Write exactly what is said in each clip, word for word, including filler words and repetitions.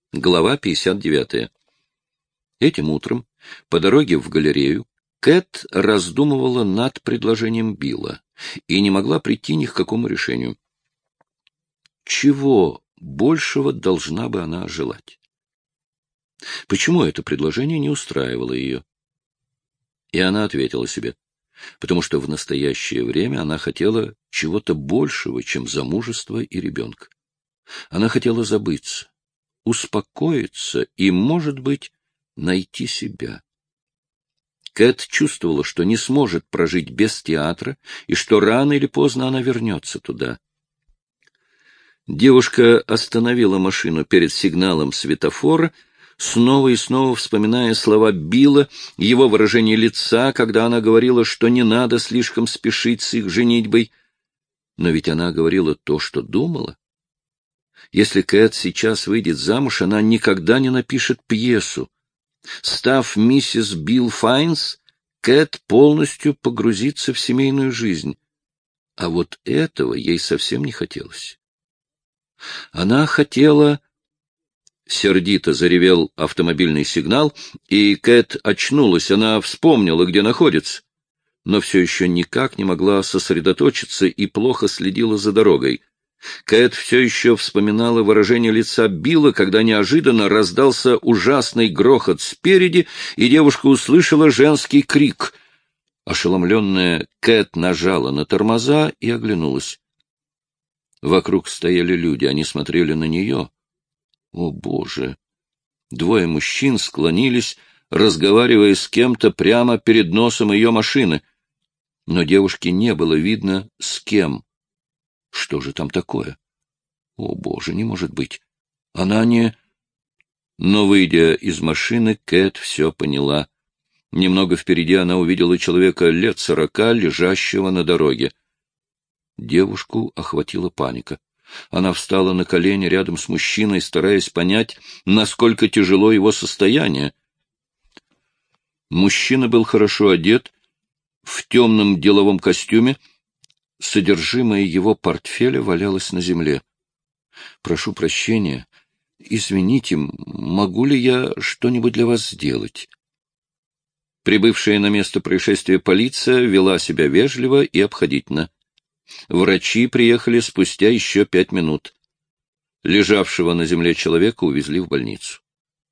Глава пятьдесят девятая. Этим утром, по дороге в галерею, Кэт раздумывала над предложением Билла и не могла прийти ни к какому решению. Чего большего должна бы она желать? Почему это предложение не устраивало ее? И она ответила себе, потому что в настоящее время она хотела чего-то большего, чем замужество и ребенка. Она хотела забыться, успокоиться и, может быть, найти себя. Кэт чувствовала, что не сможет прожить без театра и что рано или поздно она вернется туда. Девушка остановила машину перед сигналом светофора, снова и снова вспоминая слова Билла, его выражение лица, когда она говорила, что не надо слишком спешить с их женитьбой. Но ведь она говорила то, что думала. Если Кэт сейчас выйдет замуж, она никогда не напишет пьесу. Став миссис Билл Файнс, Кэт полностью погрузится в семейную жизнь. А вот этого ей совсем не хотелось. Она хотела... Сердито заревел автомобильный сигнал, и Кэт очнулась. Она вспомнила, где находится, но все еще никак не могла сосредоточиться и плохо следила за дорогой. Кэт все еще вспоминала выражение лица Билла, когда неожиданно раздался ужасный грохот спереди, и девушка услышала женский крик. Ошеломленная Кэт нажала на тормоза и оглянулась. Вокруг стояли люди, они смотрели на нее. О, Боже! Двое мужчин склонились, разговаривая с кем-то прямо перед носом ее машины. Но девушке не было видно, с кем. Что же там такое? О, Боже, не может быть. Она не... Но, выйдя из машины, Кэт все поняла. Немного впереди она увидела человека лет сорока, лежащего на дороге. Девушку охватила паника. Она встала на колени рядом с мужчиной, стараясь понять, насколько тяжело его состояние. Мужчина был хорошо одет, в темном деловом костюме. Содержимое его портфеля валялось на земле. — Прошу прощения. Извините, могу ли я что-нибудь для вас сделать? Прибывшая на место происшествия полиция вела себя вежливо и обходительно. Врачи приехали спустя еще пять минут. Лежавшего на земле человека увезли в больницу.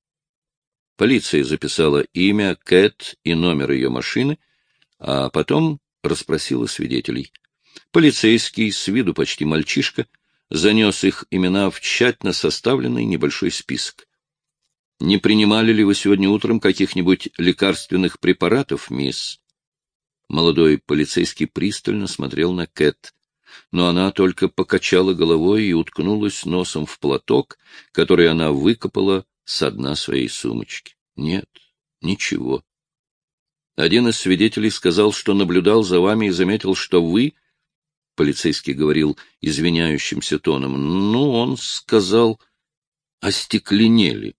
Полиция записала имя Кэт и номер ее машины, а потом расспросила свидетелей. Полицейский, с виду почти мальчишка, занес их имена в тщательно составленный небольшой список. — Не принимали ли вы сегодня утром каких-нибудь лекарственных препаратов, мисс? Молодой полицейский пристально смотрел на Кэт, но она только покачала головой и уткнулась носом в платок, который она выкопала со дна своей сумочки. Нет, ничего. Один из свидетелей сказал, что наблюдал за вами и заметил, что вы... Полицейский говорил извиняющимся тоном. Ну, он сказал, остекленели.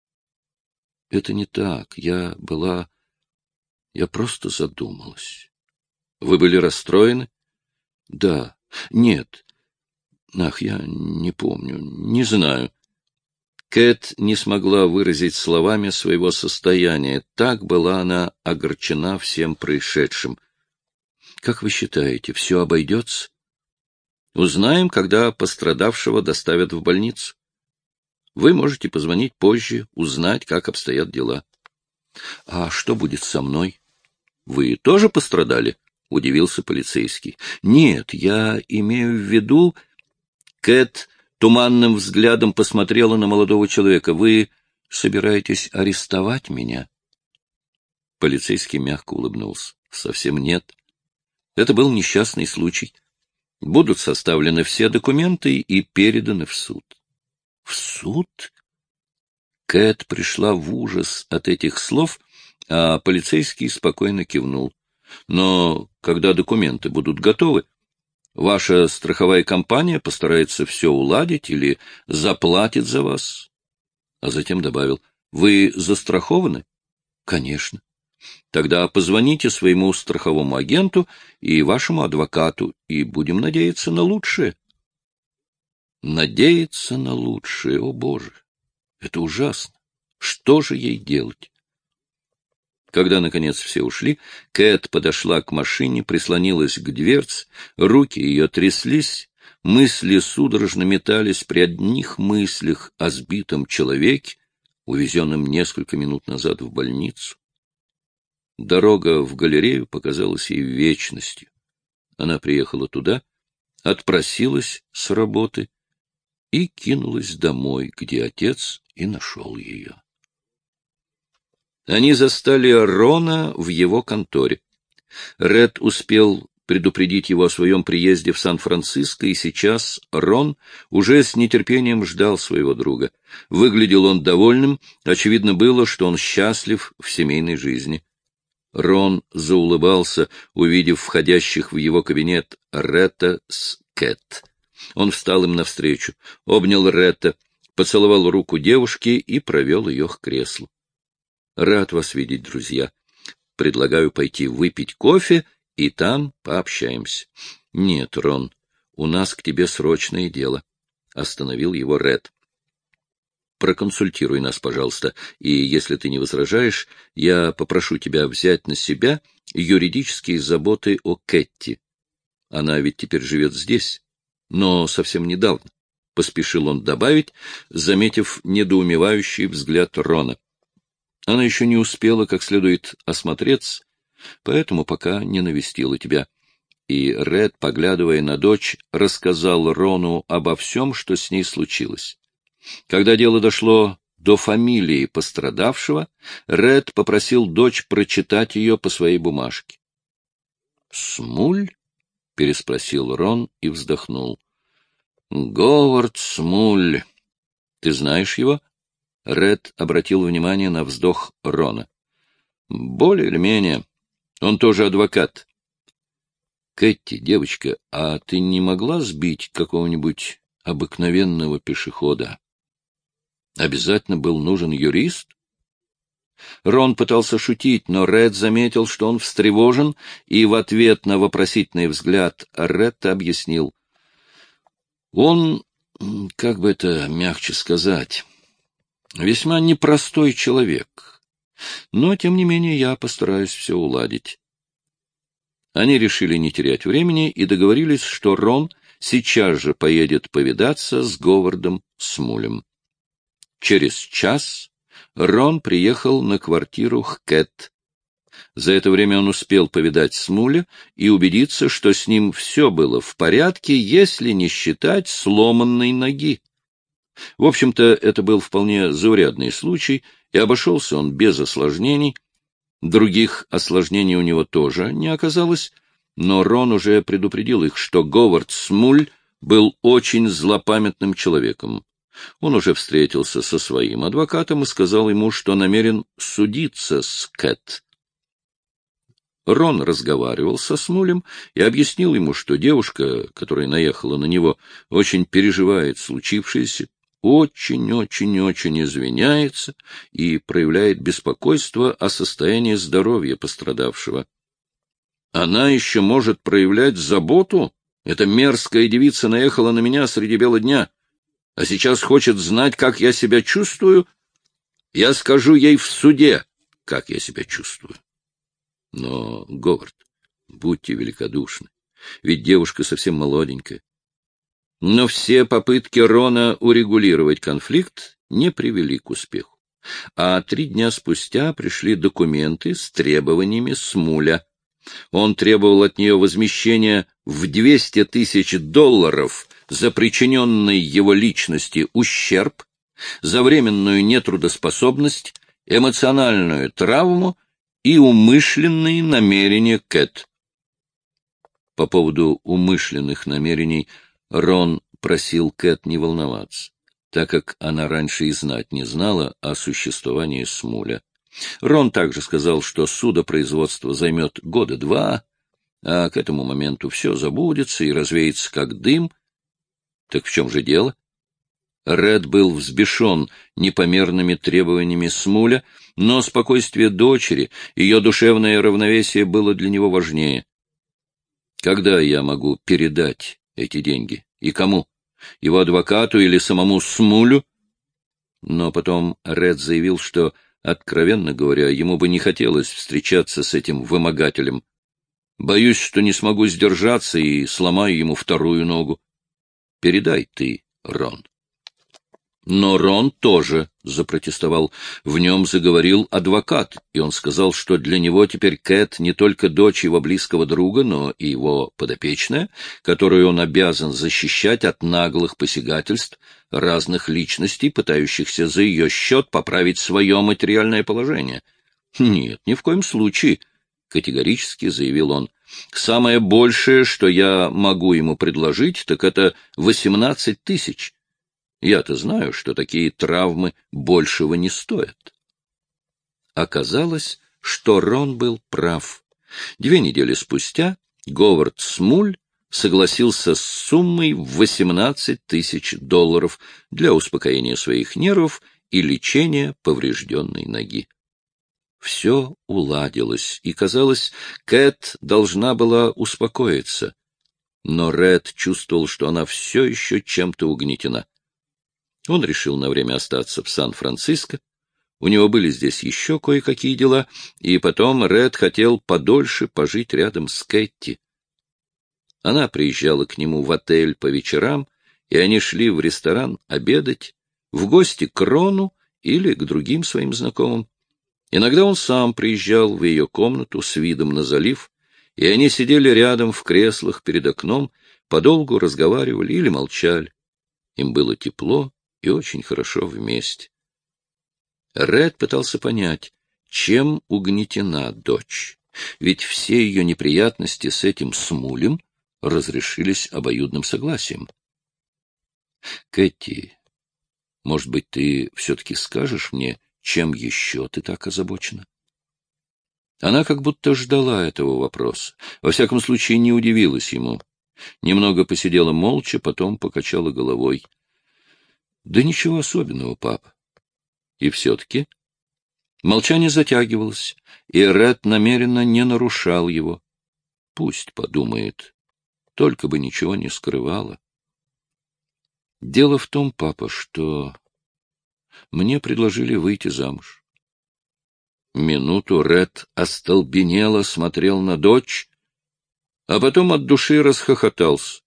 Это не так. Я была... Я просто задумалась. Вы были расстроены? Да. Нет. Ах, я не помню. Не знаю. Кэт не смогла выразить словами своего состояния. Так была она огорчена всем происшедшим. Как вы считаете, все обойдется? Узнаем, когда пострадавшего доставят в больницу. Вы можете позвонить позже, узнать, как обстоят дела. — А что будет со мной? — Вы тоже пострадали? — удивился полицейский. — Нет, я имею в виду... Кэт туманным взглядом посмотрела на молодого человека. — Вы собираетесь арестовать меня? Полицейский мягко улыбнулся. — Совсем нет. Это был несчастный случай. Будут составлены все документы и переданы в суд. — В суд? Кэт пришла в ужас от этих слов, а полицейский спокойно кивнул. — Но когда документы будут готовы, ваша страховая компания постарается все уладить или заплатит за вас. А затем добавил, — Вы застрахованы? — Конечно. Тогда позвоните своему страховому агенту и вашему адвокату, и будем надеяться на лучшее. Надеяться на лучшее, о Боже! Это ужасно. Что же ей делать? Когда, наконец, все ушли, Кэт подошла к машине, прислонилась к дверце, руки ее тряслись, мысли судорожно метались при одних мыслях о сбитом человеке, увезенном несколько минут назад в больницу. Дорога в галерею показалась ей вечностью. Она приехала туда, отпросилась с работы и кинулась домой, где отец и нашел ее. Они застали Рона в его конторе. Ред успел предупредить его о своем приезде в Сан-Франциско, и сейчас Рон уже с нетерпением ждал своего друга. Выглядел он довольным, очевидно было, что он счастлив в семейной жизни. Рон заулыбался, увидев входящих в его кабинет Ретта с Кэт. Он встал им навстречу, обнял Ретта, поцеловал руку девушки и провел ее к креслу. — Рад вас видеть, друзья. Предлагаю пойти выпить кофе, и там пообщаемся. — Нет, Рон, у нас к тебе срочное дело, — остановил его Ред. — Проконсультируй нас, пожалуйста, и, если ты не возражаешь, я попрошу тебя взять на себя юридические заботы о Кэтти. Она ведь теперь живет здесь, но совсем недавно, — поспешил он добавить, заметив недоумевающий взгляд Рона. Она еще не успела как следует осмотреться, поэтому пока не навестила тебя. И Ред, поглядывая на дочь, рассказал Рону обо всем, что с ней случилось. Когда дело дошло до фамилии пострадавшего, Ред попросил дочь прочитать ее по своей бумажке. — Смуль? — переспросил Рон и вздохнул. — Говард Смуль. Ты знаешь его? Ред обратил внимание на вздох Рона. — Более или менее. Он тоже адвокат. — Кэти, девочка, а ты не могла сбить какого-нибудь обыкновенного пешехода? Обязательно был нужен юрист? Рон пытался шутить, но Ред заметил, что он встревожен, и в ответ на вопросительный взгляд Ретта объяснил. Он, как бы это мягче сказать... Весьма непростой человек, но, тем не менее, я постараюсь все уладить. Они решили не терять времени и договорились, что Рон сейчас же поедет повидаться с Говардом Смулем. Через час Рон приехал на квартиру к Кэт. За это время он успел повидать Смуля и убедиться, что с ним все было в порядке, если не считать сломанной ноги. В общем-то, это был вполне заурядный случай, и обошелся он без осложнений. Других осложнений у него тоже не оказалось, но Рон уже предупредил их, что Говард Смуль был очень злопамятным человеком. Он уже встретился со своим адвокатом и сказал ему, что намерен судиться с Кэт. Рон разговаривал со Смулем и объяснил ему, что девушка, которая наехала на него, очень переживает случившееся, очень-очень-очень извиняется и проявляет беспокойство о состоянии здоровья пострадавшего. Она еще может проявлять заботу? Эта мерзкая девица наехала на меня среди бела дня, а сейчас хочет знать, как я себя чувствую. Я скажу ей в суде, как я себя чувствую. Но, Говард, будьте великодушны, ведь девушка совсем молоденькая. Но все попытки Рона урегулировать конфликт не привели к успеху. А три дня спустя пришли документы с требованиями Смуля. Он требовал от нее возмещения в двести тысяч долларов за причиненный его личности ущерб, за временную нетрудоспособность, эмоциональную травму и умышленные намерения Кэт. По поводу умышленных намерений Рон просил Кэт не волноваться, так как она раньше и знать не знала о существовании Смуля. Рон также сказал, что судопроизводство займет года два, а к этому моменту все забудется и развеется как дым. Так в чем же дело? Ред был взбешен непомерными требованиями Смуля, но спокойствие дочери, ее душевное равновесие было для него важнее. Когда я могу передать эти деньги? И кому? Его адвокату или самому Смулю? Но потом Ред заявил, что, откровенно говоря, ему бы не хотелось встречаться с этим вымогателем. Боюсь, что не смогу сдержаться и сломаю ему вторую ногу. Передай ты, Рон. Но Рон тоже запротестовал. В нем заговорил адвокат, и он сказал, что для него теперь Кэт не только дочь его близкого друга, но и его подопечная, которую он обязан защищать от наглых посягательств разных личностей, пытающихся за ее счет поправить свое материальное положение. «Нет, ни в коем случае», — категорически заявил он. «Самое большее, что я могу ему предложить, так это восемнадцать тысяч. Я-то знаю, что такие травмы большего не стоят». Оказалось, что Рон был прав. Две недели спустя Говард Смуль согласился с суммой в восемнадцать тысяч долларов для успокоения своих нервов и лечения поврежденной ноги. Все уладилось, и, казалось, Кэт должна была успокоиться. Но Ред чувствовал, что она все еще чем-то угнетена. Он решил на время остаться в Сан-Франциско. У него были здесь еще кое-какие дела, и потом Ред хотел подольше пожить рядом с Кэти. Она приезжала к нему в отель по вечерам, и они шли в ресторан обедать, в гости к Рону или к другим своим знакомым. Иногда он сам приезжал в ее комнату с видом на залив, и они сидели рядом в креслах перед окном, подолгу разговаривали или молчали. Им было тепло и очень хорошо вместе. Ред пытался понять, чем угнетена дочь, ведь все ее неприятности с этим Смулем разрешились обоюдным согласием. — Кэти, может быть, ты все-таки скажешь мне, чем еще ты так озабочена? Она как будто ждала этого вопроса. Во всяком случае, не удивилась ему. Немного посидела молча, потом покачала головой. — Да ничего особенного, папа. И все-таки молчание затягивалось, и Ред намеренно не нарушал его. Пусть подумает, только бы ничего не скрывала. Дело в том, папа, что мне предложили выйти замуж. Минуту Ред остолбенело смотрел на дочь, а потом от души расхохотался.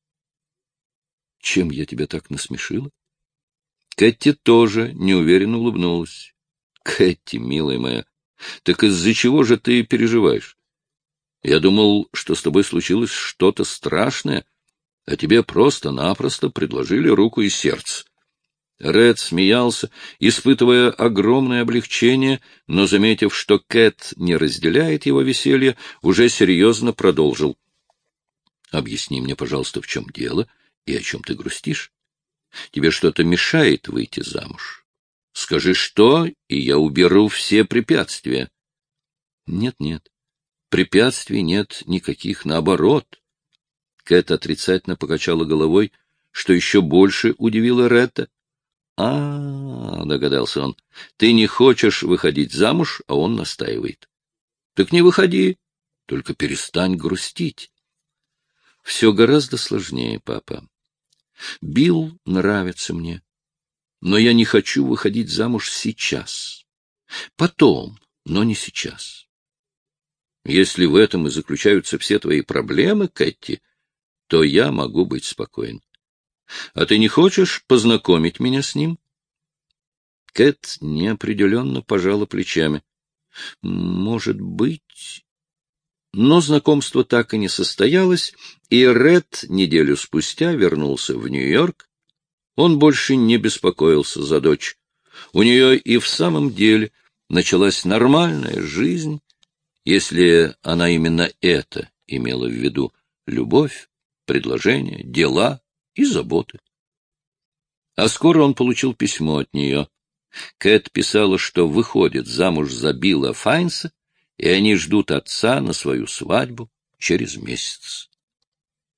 — Чем я тебя так насмешила? Кэти тоже неуверенно улыбнулась. — Кэти, милая моя, так из-за чего же ты переживаешь? Я думал, что с тобой случилось что-то страшное, а тебе просто-напросто предложили руку и сердце. Ред смеялся, испытывая огромное облегчение, но, заметив, что Кэт не разделяет его веселье, уже серьезно продолжил. — Объясни мне, пожалуйста, в чем дело и о чем ты грустишь. Тебе что-то мешает выйти замуж? Скажи, что, и я уберу все препятствия. Нет-нет, препятствий нет никаких, наоборот. Кэт отрицательно покачала головой, что еще больше удивило Ретта. А, — догадался он, — ты не хочешь выходить замуж, а он настаивает. Так не выходи, только перестань грустить. Все гораздо сложнее, папа. Билл нравится мне, но я не хочу выходить замуж сейчас. Потом, но не сейчас. Если в этом и заключаются все твои проблемы, Кэти, то я могу быть спокоен. А ты не хочешь познакомить меня с ним? Кэт неопределенно пожала плечами. Может быть... Но знакомство так и не состоялось, и Ред неделю спустя вернулся в Нью-Йорк. Он больше не беспокоился за дочь. У нее и в самом деле началась нормальная жизнь, если она именно это имела в виду — любовь, предложения, дела и заботы. А скоро он получил письмо от нее. Кэт писала, что выходит замуж за Билла Файнса, и они ждут отца на свою свадьбу через месяц.